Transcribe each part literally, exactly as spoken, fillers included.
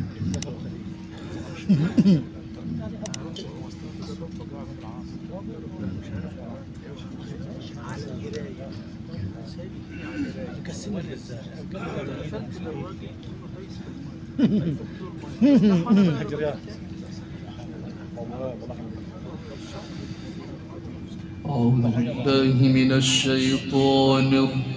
أعوذ بالله من الشيطان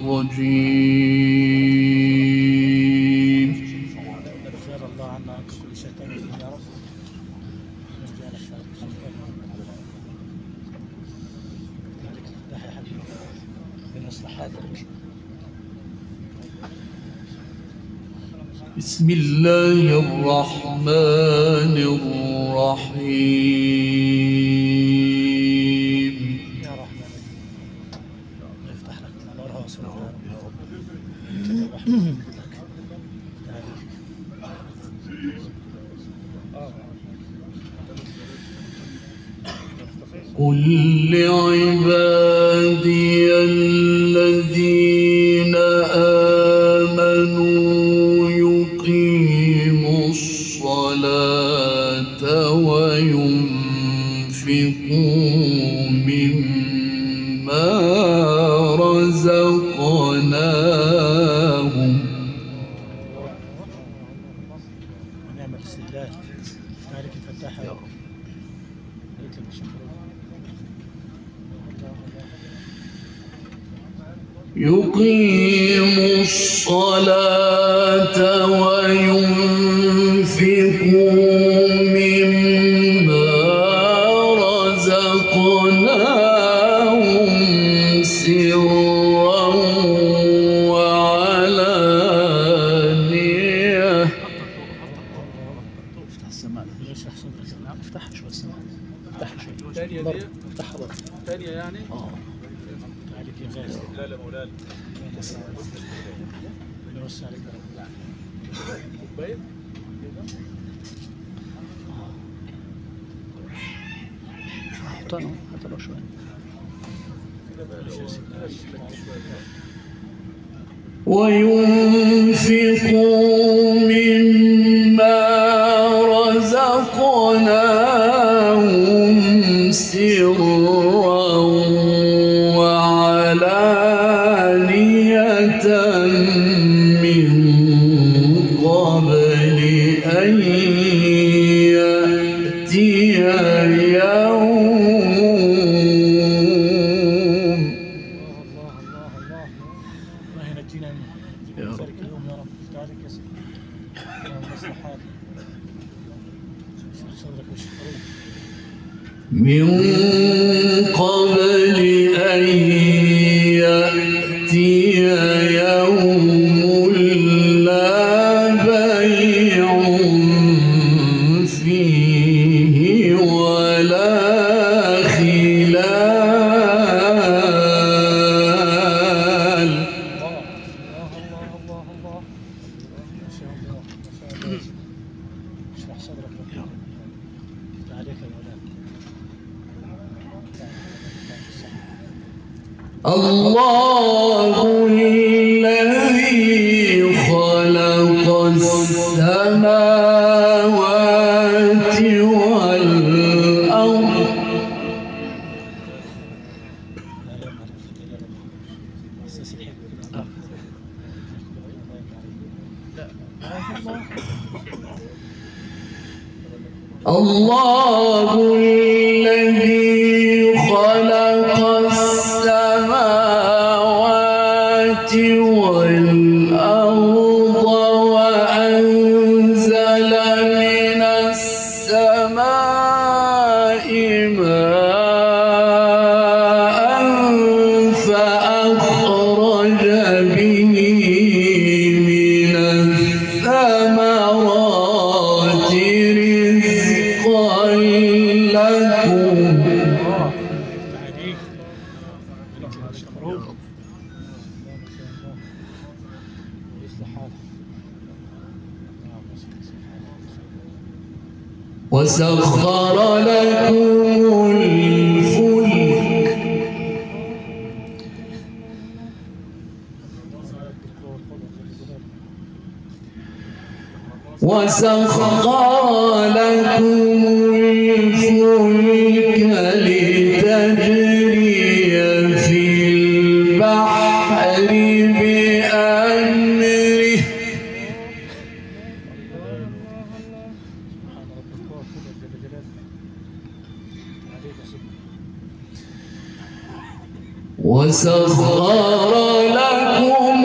الرجيم. الله عنا كل شيطان يا رب. بسم الله الرحمن الرحيم. يا رحمن يفتح لك نورها وسرها يا رب. قل لعبادي الذين آمنوا يقيموا الصلاة وينفقوا مما رزقناهم. ونعم الاستدلال. مالك الفتاح يا رب. يقيموا الصلاة وينفقوا مما رزقناهم سرا وعلانية. افتح السماء. ليش احسن افتحها شوي السماء. افتحها شوي. ثانية دي. افتحها برضه. ثانية يعني؟ اه. عليك يا غالي. لا لا مولانا. بس عليك. كوباية؟ حطها حتى لو شوي. وينفقوا مما رزقناهم سرا وعلانية من قبل أن يأتي يوم. الله الله الله الله ينجينا من ذلك اليوم يا رب. افتح يا سيدي. اللهم اصلح حالك. اشرح صدرك واشكره. من قبل أن يأتي يوم لا بيع فيه ولا خلال. الله الله الله الله ما شاء الله ما شاء الله. اشرح صدرك يا رب. افتح عليك يا مولانا. الله الذي خلق السماوات والأرض الله الذي خلق السماوات والأرض وأنزل من السماء ماء فأخرج به من الثمرات رزقا لكم. وسخر لكم الفلك وسخر لكم الفلك لتجري في البحر بأمره وسخر لكم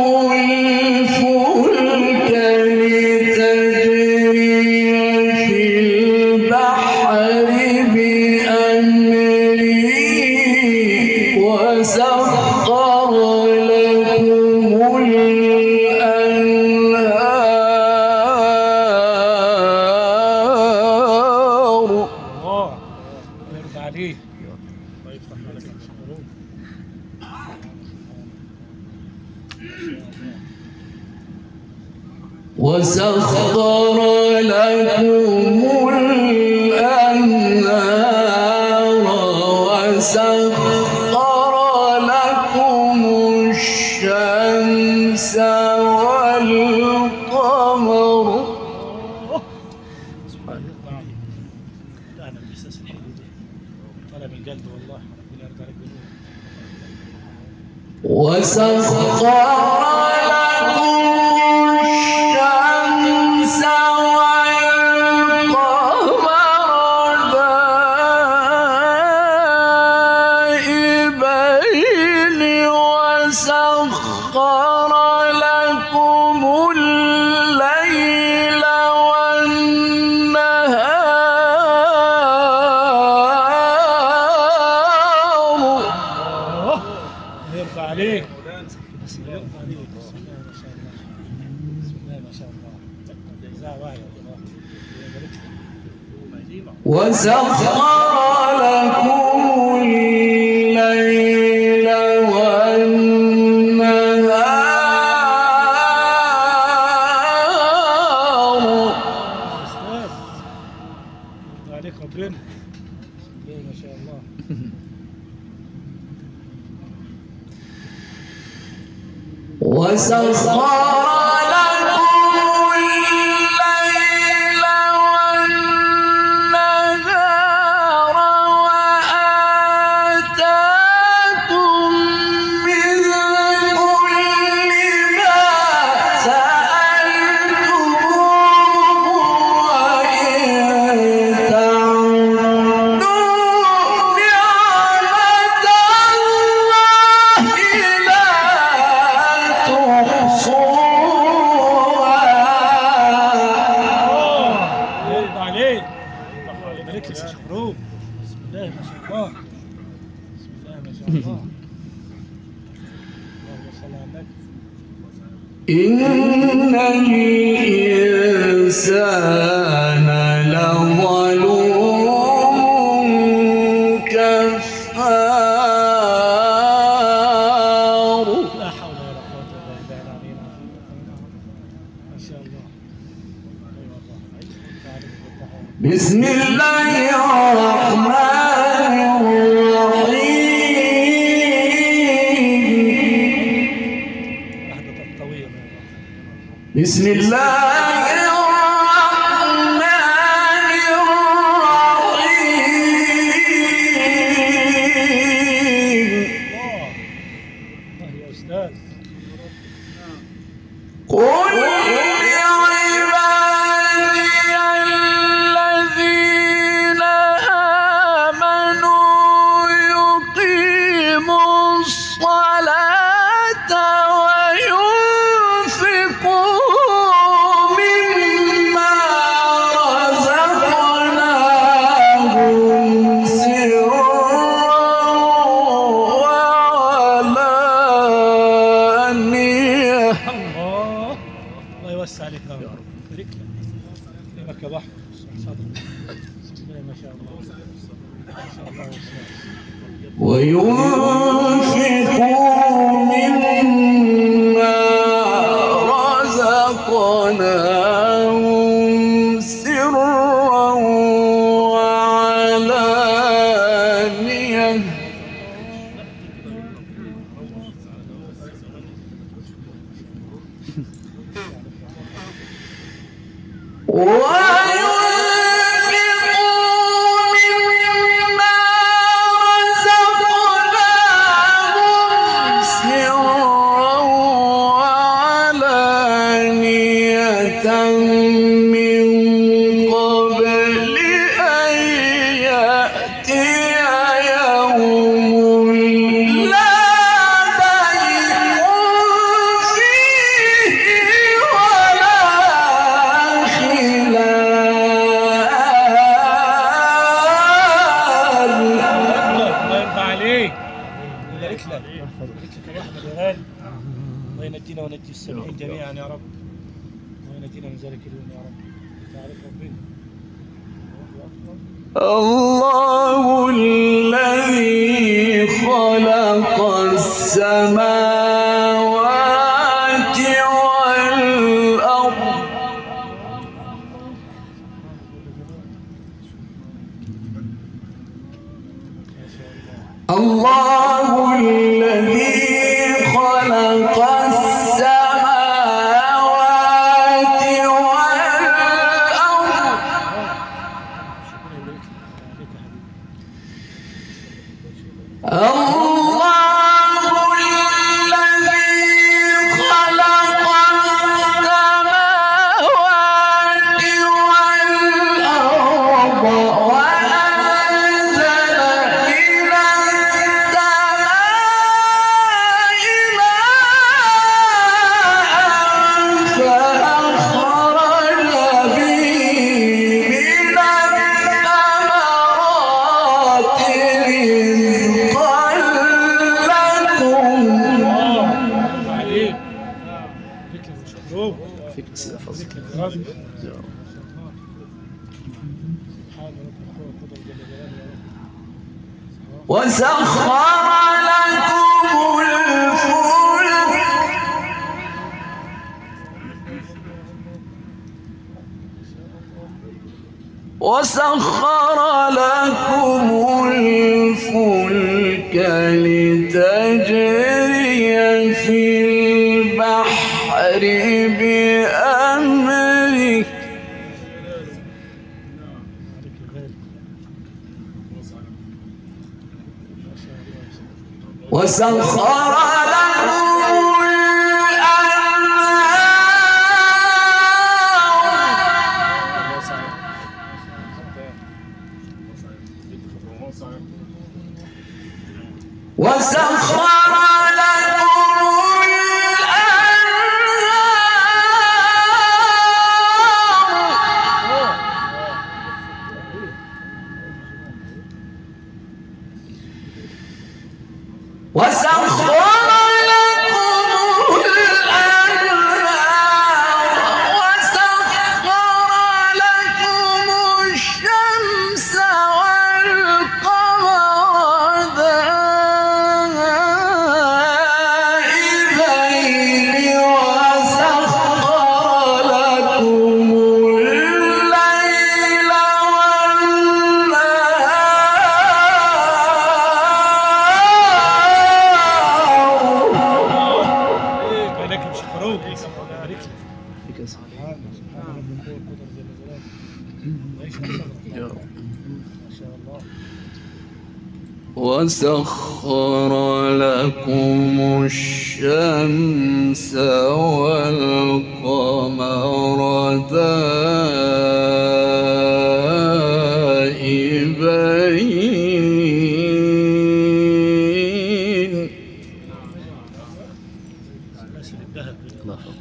الفلك لتجري في البحر بأمره وسخر لكم الأنهار. الله يرضى عليك. الله يفتح عليك الشكرون. وسخر لكم الأنهار وسخر لكم الشمس والقمر. سبحان الله. لا انا الاحساس الحلو ده طالع من قلبي والله. ربنا يرضى عليك بنور. وسخر لكم الشمس والقمر دائبين وسخر لكم الليل والنهار. يرضى عليك. بسم الله يرضى عليك. بسم الله ما شاء الله. بسم الله ما شاء الله. جزاه واحد والله. وسخر لكم الليل والنهار. استاذ يرضى عليك ربنا. بسم الله ما شاء الله. وسخر لكم الليل والنهار وآتاكم من كل ما سألتموه وإن تعدوا نعمة الله لا تحصوها. يرضى عليك. الله يبارك لك يا شيخ روب. بسم الله ما شاء الله. بسم الله ما شاء الله. اللهم صل على النبي. إن الإنسان لظلوم كفار. لا حول ولا قوة إلا بالله العلي العظيم. ما شاء الله. أي والله. تعالى بالتحية. بسم الله الرحمن الرحيم. لحظة الطويلة. بسم الله الرحمن الرحيم. الله. الله يا أستاذ. قل لعبادي الذين آمنوا يقيموا الصلاة وينفقوا مما رزقناهم سرا وعلانية. الله. الله يوسع عليك يا رب. بارك لك. يبارك يا بحر. صدق. بسم الله ما شاء الله. ما شاء الله والسلام. وينفقوا مما رزقناهم سرا وعلانية. الله ينجينا ونجي السامعين جميعا يا رب، وينجينا من ذلك اليوم يا رب. تعرف ربنا الله الذي خلق السماوات والأرض الله الذي خلق السماوات والأرض الله الذي خلق السماوات والأرض وأنزل من السماء ماء فأخرج به من الثمرات رزقا لكم. عليك فكرة مشكروك فيك أسئلة فضل. سبحان ربك وقدر جل جلاله يا رب. وسخر لكم الفلك وسخر لكم الفلك لتجري في البحر بأمره عليك الغالي ما شاء الله. وسخر لكم وسخر لكم الأنهار وسخر لكم الأنهار وسخر لكم الشمس والقمر دائبين وسخر لكم الليل والنهار. عليك مشكروك بارك لك. فيك أسئلة. سبحان سبحان رب القوة والقدر جل جلاله. عيش صدرك يا رب. ما شاء الله. وسخر لكم الشمس والقمر دائبين نسل الذهب الله أكبر.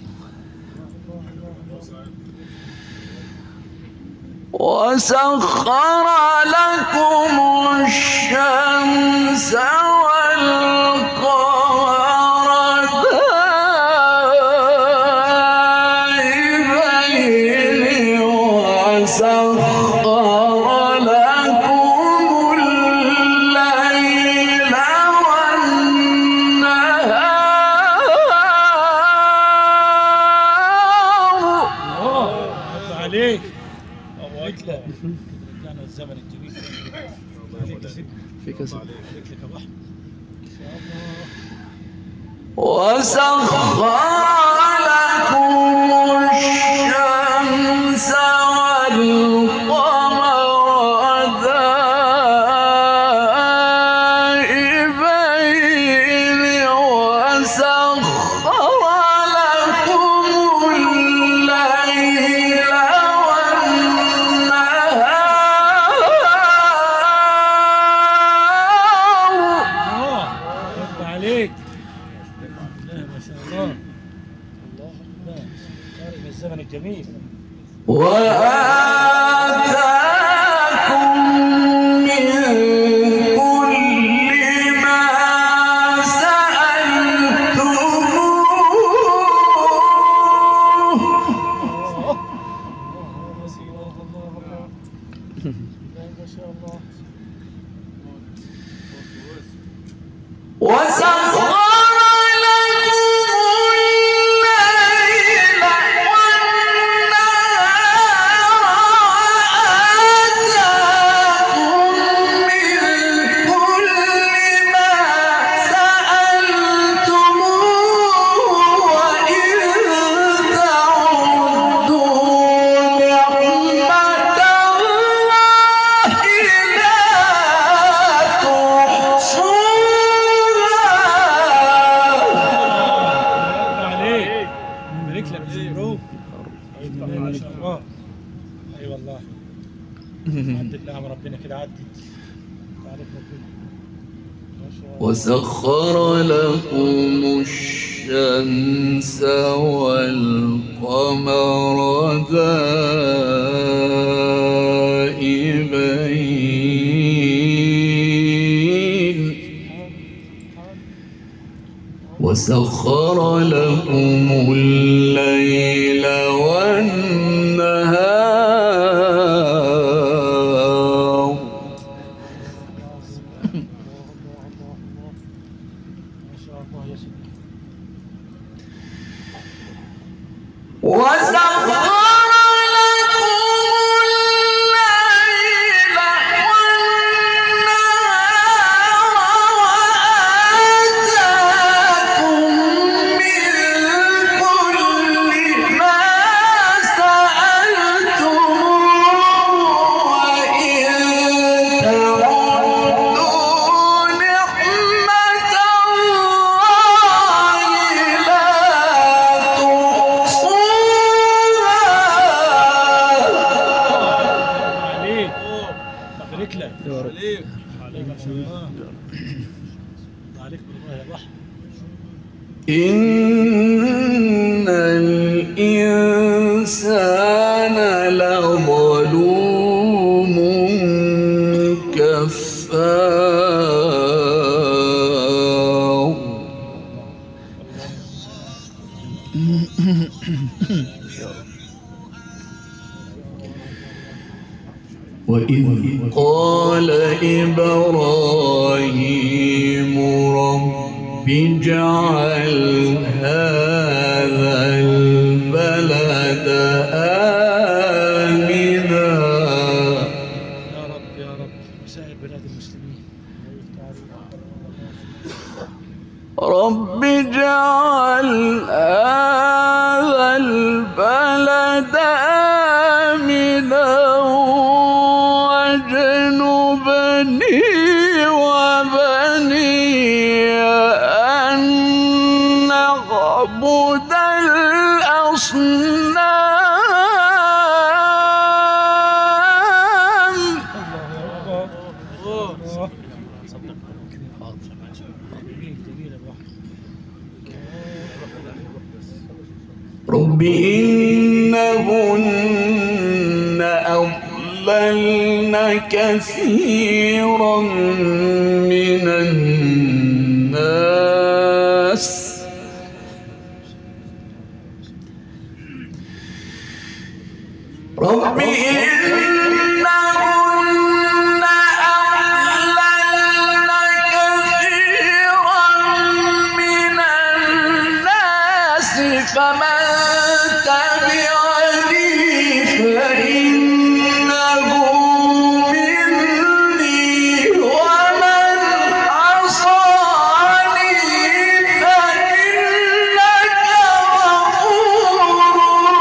وسخر لكم الشمس والقمر دائبين وسخر لكم الليل والنهار. عليك الله اكبر. رجعنا الزمن الجميل. عليك تسيب فيك أسئلة. عليك لك الرحمة ان شاء الله. وسخر لكم الشمس من الزمن الجميل. وآتاكم من كل ما سألتموه وسخر ما شاء الله. اي والله. عدت نعم ربنا كده عدت. تعرف ربنا. ما شاء الله. وسخر لكم الشمس والقمر دائبين وسخر لكم الليل والنهار ما شاء الله يا سيدي. وسخر إن الإنسان لظلوم كفار وإذ قال إبراهيم رب اجعل هذا البلد آمنا يا رب يا رب وسائر بلاد المسلمين. رب اجعل هذا البلد آمنا واجنبني وبني أن نعبد الأصنام. رب إنهن أضللن كثيرا من الناس رب إنهن أضللن كثيرا من الناس فمن تبعني فإنه مني ومن عصاني فإنك غفور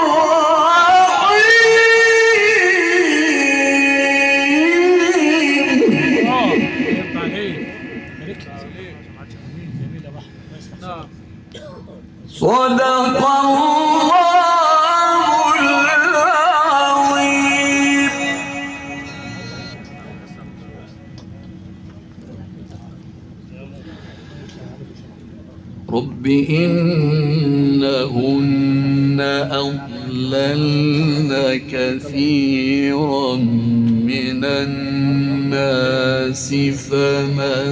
صدق الله العظيم. رب إنهن أضللن كثيرا من الناس فمن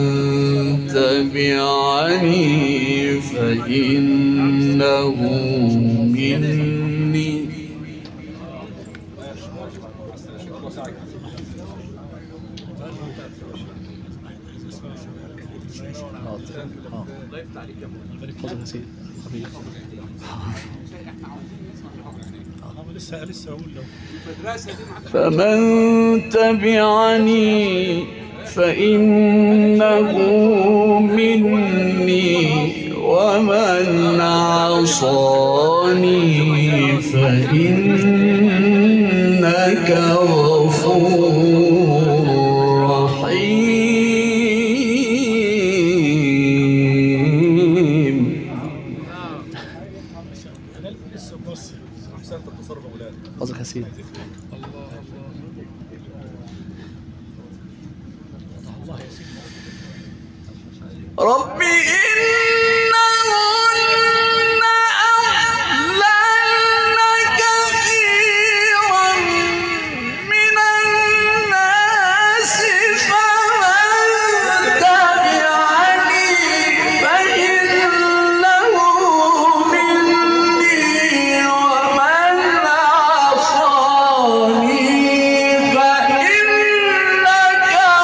تبعني فإنه مني تفضل يا سيدي حبيبي. لسه لسه اقول له فمن تبعني فإنه مني ومن عصاني فإنك غفور رحيم. انا لسه بص احسنت التصرف يا اولاد. فضلك يا سيدي. الله يا سيدي. رب إنهن أضللن كثيرا من الناس فمن تبعني فإنه مني ومن عصاني فإنك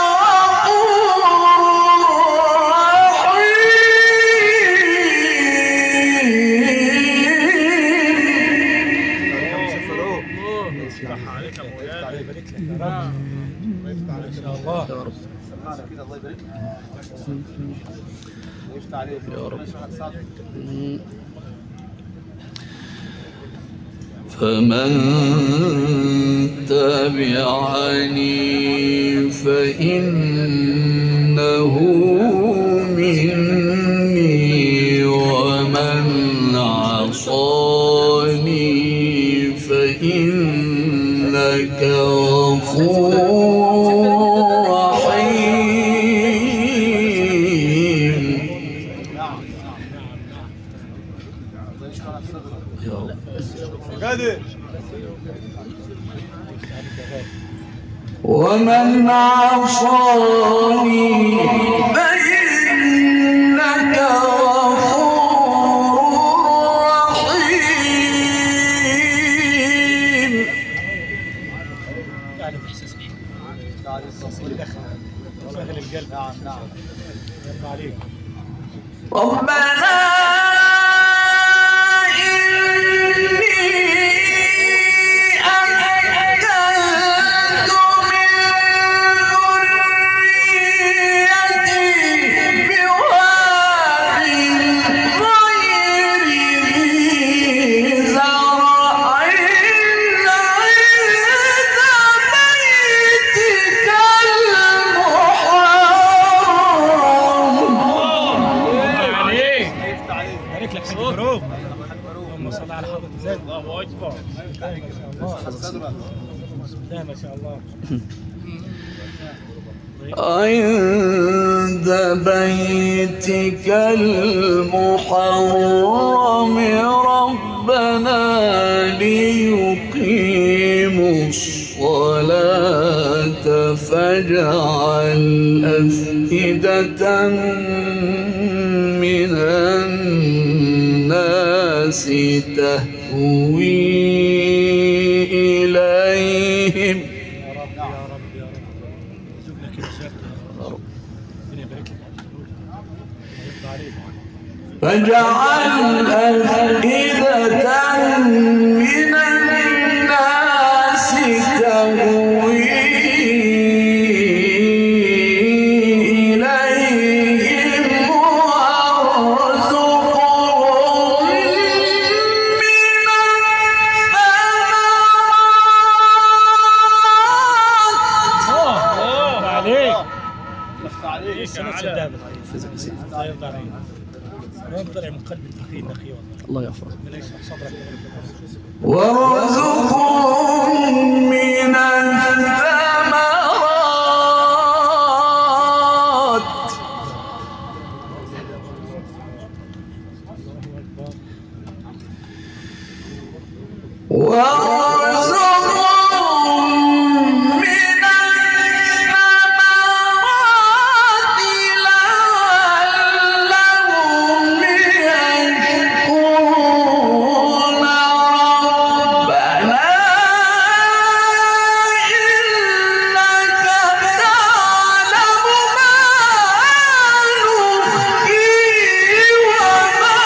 يفتح عليك الله يبارك لك يا رب. ويفتح عليك ان شاء الله يا رب كده الله يبارك لك ويفتح عليك يا رب. فمن تبعني فإنه مني ومن عصاني فإنك غفور رحيم. يا رب. قادر ومن عصاني فإنك غفور رحيم. يعني باحساس ايه؟ تعالى الصوصي اللي دخل شغل القلب. نعم نعم يرضى عليك. ربنا اللهم صل على حضرة زين. الله اكبر. ما شاء الله. عند بيتك المحرم ربنا ليقيموا الصلاة فاجعل أفئدة من الناس تهوي إليهم. يا رب يا رب يا رب. يرزق لك الرزق يا رب. ربنا يبارك لك. يرضى عليك. فاجعل أفئدة من الناس تهوي إليهم وارزقهم من الثمرات. الله عليك. يفتح عليك السنة سدابة. فزك يا سيدي. الله يرضى عليك. رب طلع من قلب التقي النقي والله. الله يحفظك. ربنا يشرح صدرك. وارزقهم من الثمرات. وارزقهم من الثمرات لعلهم يشكرون ربنا إنك تعلم ما نخفي وما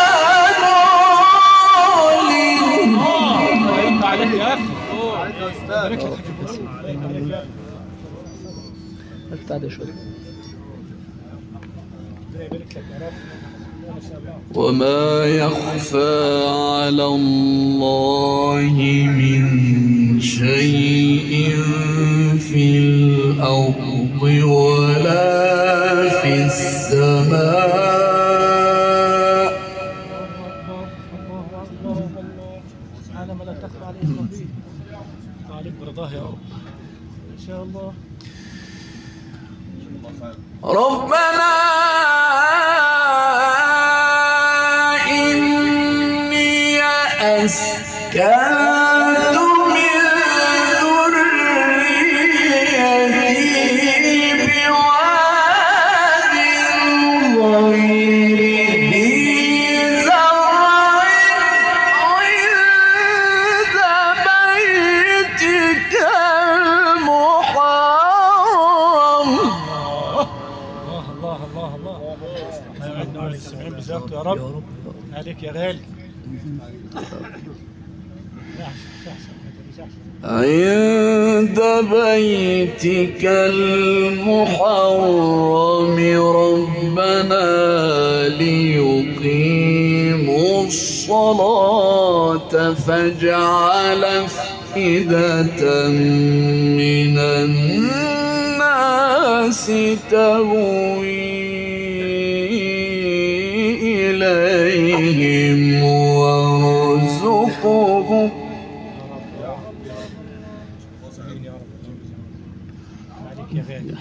نعلن. انت عليك يا اخي. عليك يا استاذ. بارك لك يا حاج باسم. عليك عليك يا اخي. تعالى شوي. ربنا يبارك لك يا رب. ما شاء الله. وما يخفى على الله من شيء في الأرض ولا في السماء. الله الله الله سبحان ما لا تخفى عليه خفيه. عليك برضاه يا رب ان شاء الله. ربنا إني أسكنت من ذريتي بواد غير ذي زرع عند بيتك المحرم. الله الله الله الله ما يعدنا عن السمعين بزيارته يا رب. عليك يا غالي. عند بيتك المحرم ربنا ليقيموا الصلاة فاجعل أفئدة من الناس تهوي إليهم وارزقهم عليك يا غالي.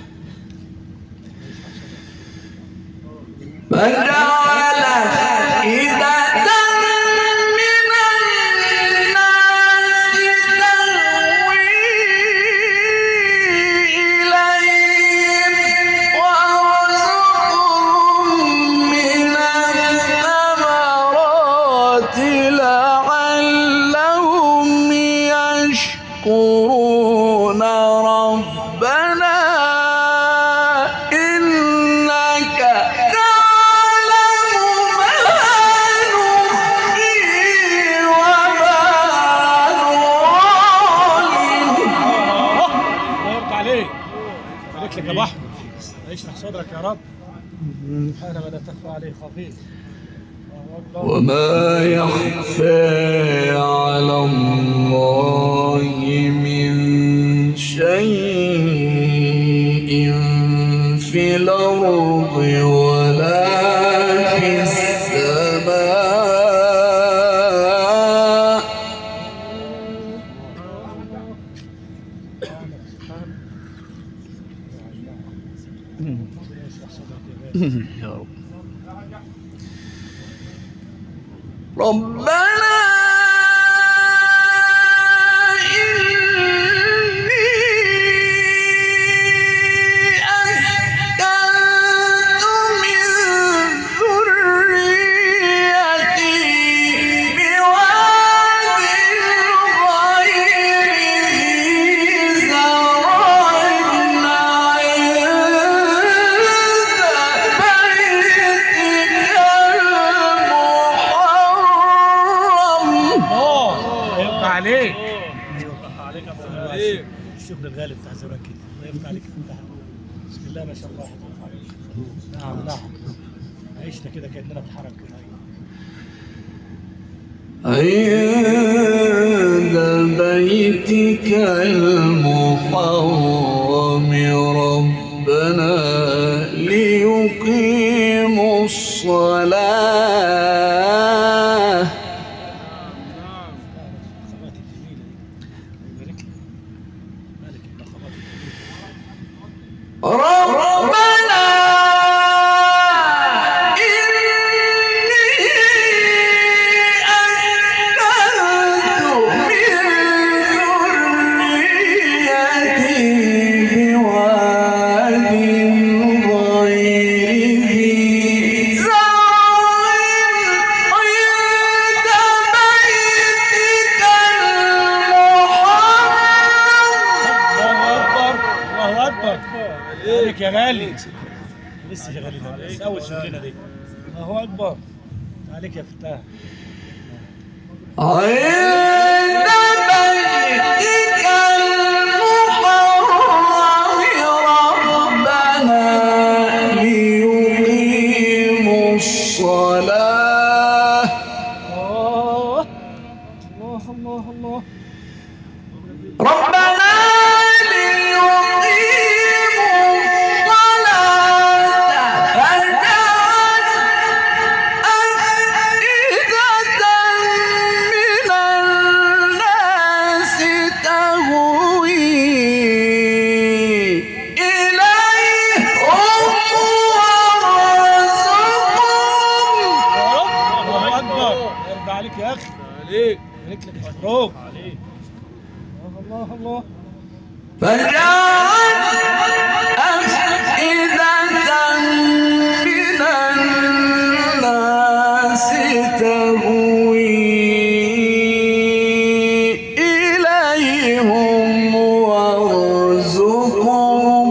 فجعل أفئدة من الناس تهوي إليهم وارزقهم من الثمرات لعلهم يشكرون ربنا إنك تعلم ما نخفي وما نعلن. الله يرضى عليك. بارك لك يا ابو احمد. يشرح صدرك يا رب. سبحان ما لا تخفى عليه خفيه. وما يخفى على الله من شيء في الأرض ولا في السماء. يشرح صدرك يا غالي. يا رب. ربنا إني أسكنت من ذريتي بواد غير ذي زرع عند بيتك المحرم. الله يرضى عليك. عليك يا ابو عليك. الشغل الغالي بتاع زمان كده. الله يرضى عليك. بسم الله ما شاء الله. نعم نعم. عشنا كده كاننا في حرم كده. عند بيتك المحرم ربنا ليقيموا الصلاة. خبات الجميله دي. يبارك لك. مالك الخبات الجميله. ربنا إني أسكنت عليك يا غالي. لسه شغالين بس اول شغلنا دي. الله اكبر عليك يا فتاح. عند بيتك المحرم ربنا ليقيموا الصلاة. الله الله الله الله. ربنا ليقيموا الصلاة فاجعل أفئدة من الناس تهوي إليهم وارزقهم. الله اكبر. يرضى عليك يا اخي. عليك عليك لك مبروك عليك. الله الله. فاجعل أفئدة من الناس تهوي إليهم وارزقهم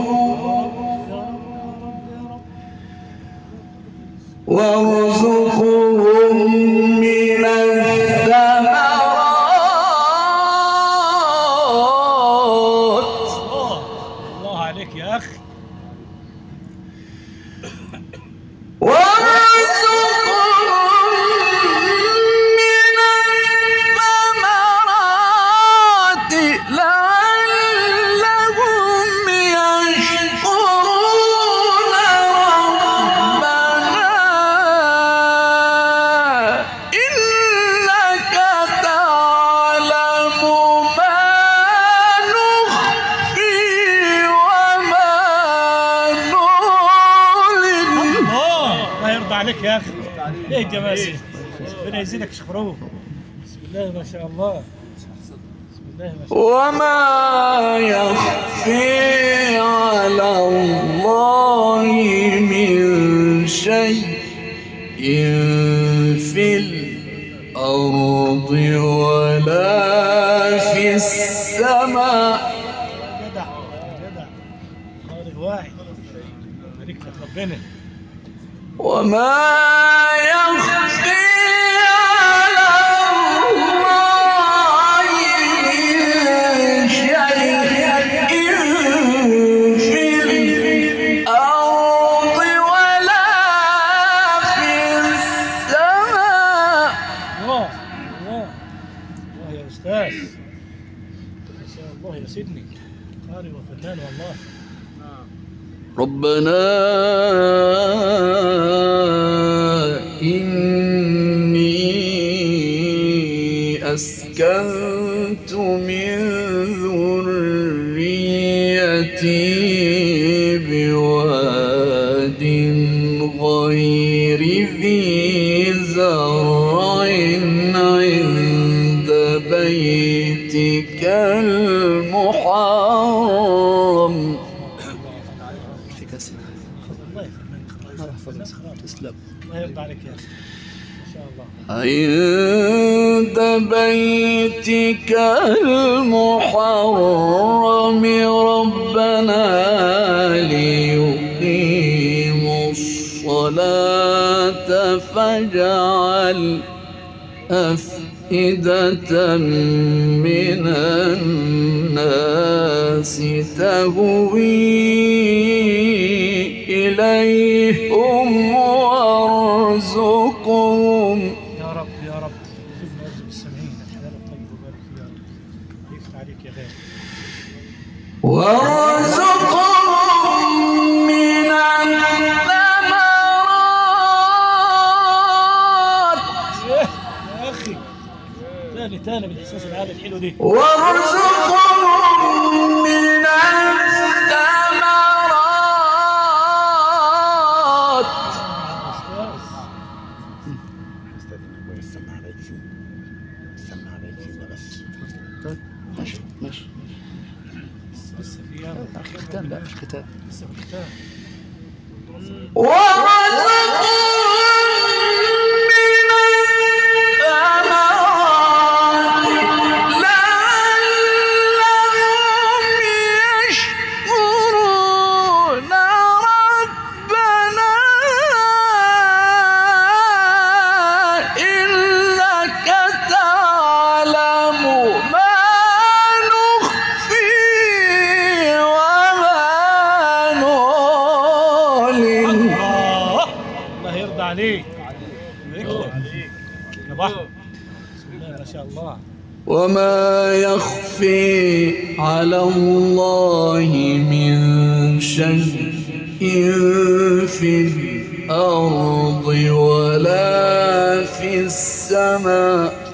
وارزقهم من الثمرات. الله الله عليك يا اخي. وارزقهم من الثمرات لعلهم يشكرون ربنا إنك تعلم ما نخفي وما نعلن. الله الله يرضى عليك يا اخي. ايه الجمال ده؟ ربنا يزيدك شكره. بسم الله ما شاء الله. بسم الله ما شاء الله. وما يخفي على الله من شيء في الأرض ولا في السماء. جدع جدع. خالد واعي. بارك لك ربنا. وما يخفي على الله من شيء في الأرض ولا في السماء. الله الله الله يا استاذ. ما شاء الله يا سيدني. قارئ وفتان والله. ربنا إني أسكنت من ذريتي بواد غير ذي زرع عند بيتك المحرم. فيك أسئلة. الله يفهمك. الناس خلاص. تسلم. الله يرضى عليك يا اخي. ما شاء الله. عند بيتك المحرم ربنا ليقيموا الصلاة فاجعل أفئدة من الناس تهوي إليهم وارزقهم. يا رب يا رب رزقنا وارزق السامعين الحلال الطيب وبارك فيه يا رب. يفتح عليك يا غالي. وارزقهم من الثمرات. إيه يا اخي. تاني تاني بالاحساس العالي الحلو دي. وارزقهم من الثمرات. استاذ. طيب ماشي ماشي. لسه في يوم ختام بقى في ختام. لسه في الختام. وارزقهم من الثمرات لعلهم يشكرون عليك يبارك لك يا بحر. بسم الله ما شاء الله. وما يخفي على الله من شيء في الأرض ولا في السماء.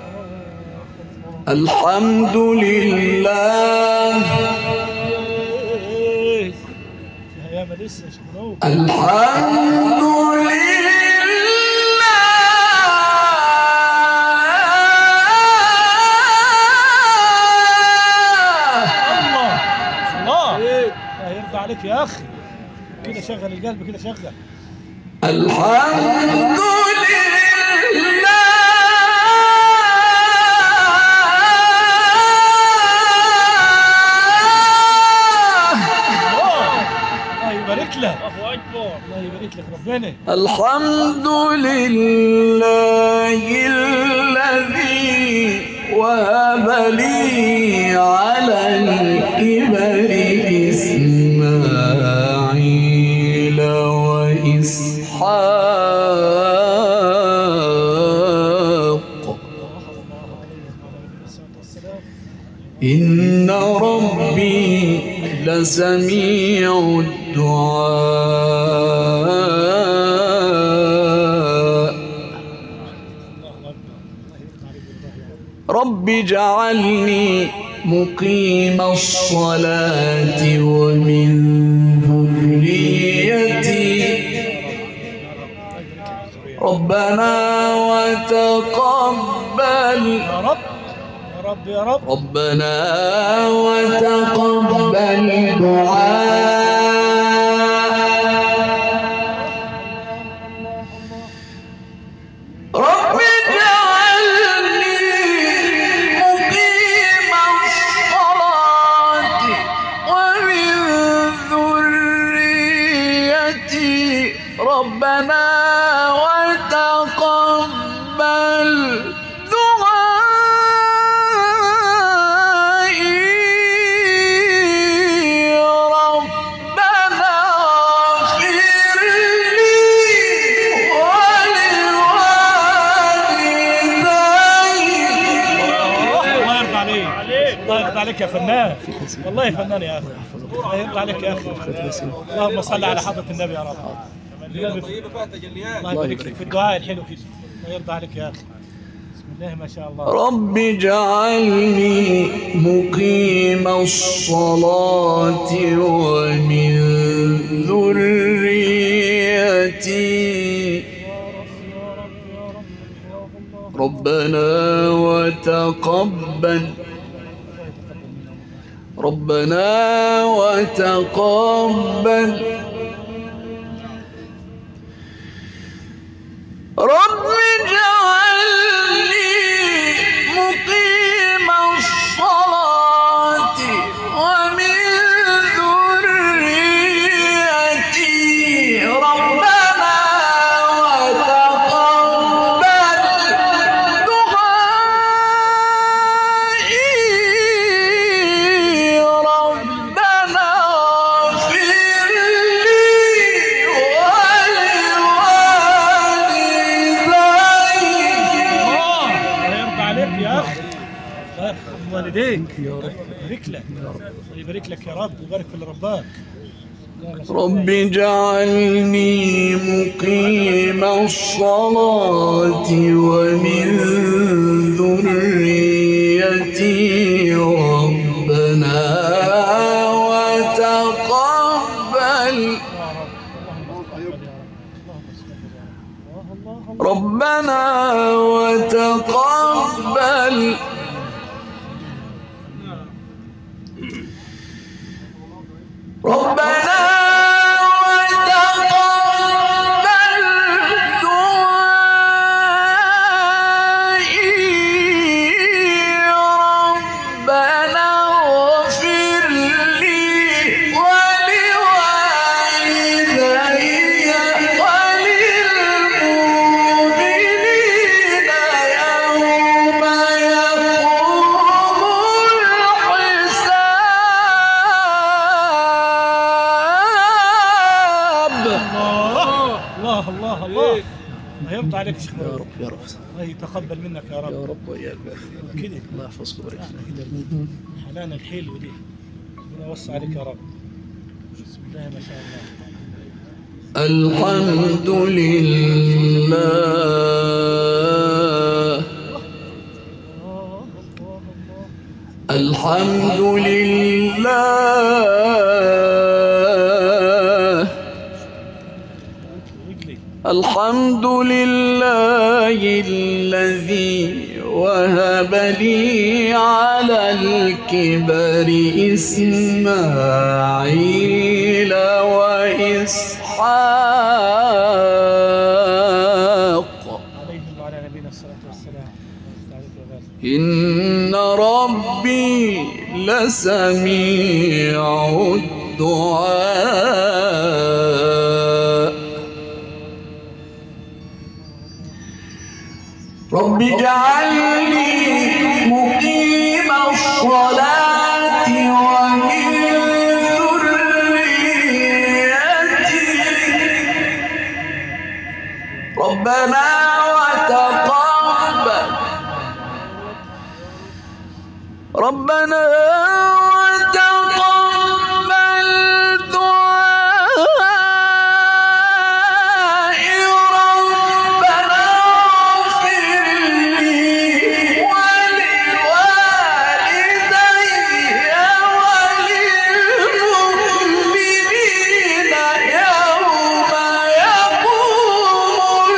الحمد لله يا ما لسه شكرا. الحمد يرضى عليك يا اخي. كده شغل القلب كده شغل. الحمد لله الله يبارك لك. الله اكبر. الله يبارك لك ربنا. الحمد لله الذي وهب لي على الكبر إسماعيل وإسحاق إن ربي لسميع الدعاء. رب اجعلني مقيم الصلاة ومن ذريتي ربنا وتقبل يا رب يا رب يا رب. ربنا وتقبل دعاء. رب اجعلني مقيم الصلاة ومن ذريتي ربنا وتقبل عليك يا فنان. والله يا فنان يا اخي. الله يرضى عليك يا اخي. اللهم صل على حضرة النبي يا رب. الله يبارك لك في الدعاء الحلو كده. الله يرضى عليك يا اخي. بسم الله ما شاء الله. رب اجعلني مقيم الصلاة ومن ذريتي ربنا وتقبل ربنا وتقبل رب اجعلني مقيم الصلاة ومن ذريتي ربنا وتقبل دعائي ربنا اغفر لي والديك يا رب. يبارك لك يبارك لك يا رب ويبارك في اللي رباك. رب اجعلني مقيم الصلاة ومن ذريتي ربنا وتقبل ربنا وتقبل ربنا وتقبل دعائي ربنا اغفر لي ولوالدي وللمؤمنين يوم يقوم الحساب. الله يرضى عليك يا شيخ يا رب يا رب الله يتقبل منك يا رب. يا رب وإياك يا أخي. كده الله يحفظك ويبارك احنا فيك. كده حلانا الحلو دي ربنا يوسع عليك يا رب. بسم الله ما شاء الله. الحمد لله الحمد لله الحمد لله الذي وهب لي على الكبر إسماعيل وإسحاق عليهم وعلى نبينا الصلاة والسلام. إن ربي لسميع الدعاء رب اجعلني مقيم الصلاة ومن ذريتي ربنا وتقبل ربنا وتقبل دعائي ربنا اغفر لي ولوالدي وللمؤمنين يوم يقوم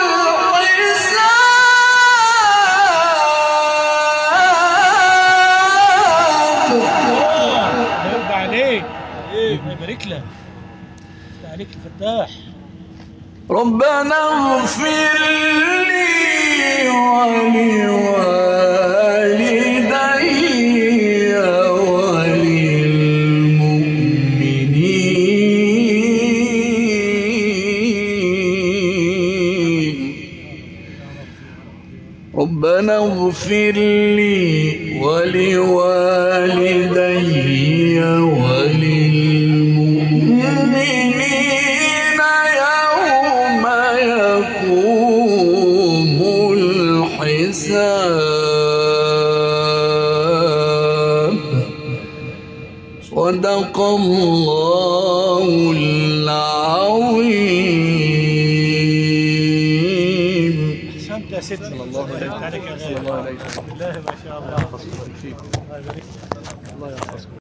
الحساب. يرضى عليك. الله يبارك لك. يرضى عليك الفتاح. ربنا اغفر لي ولوالدي وللمؤمنين ربنا اغفر لي ولوالدي وللمؤمنين يوم يقوم الحساب. صدق الله العظيم. احسنت يا سيدنا. الله يبارك عليك يا غالي. الله عليك. بسم الله ما شاء الله. الله يحفظك ويبارك فيك. الله يبارك. الله يحفظك.